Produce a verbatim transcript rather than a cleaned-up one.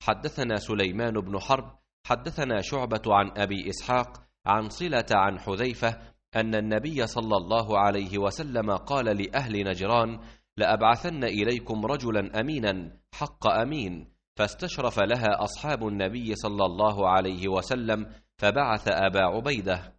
حدثنا سليمان بن حرب حدثنا شعبة عن أبي إسحاق عن صلة عن حذيفة أن النبي صلى الله عليه وسلم قال لأهل نجران: لأبعثن إليكم رجلا أمينا حق أمين، فاستشرف لها أصحاب النبي صلى الله عليه وسلم فبعث أبا عبيدة.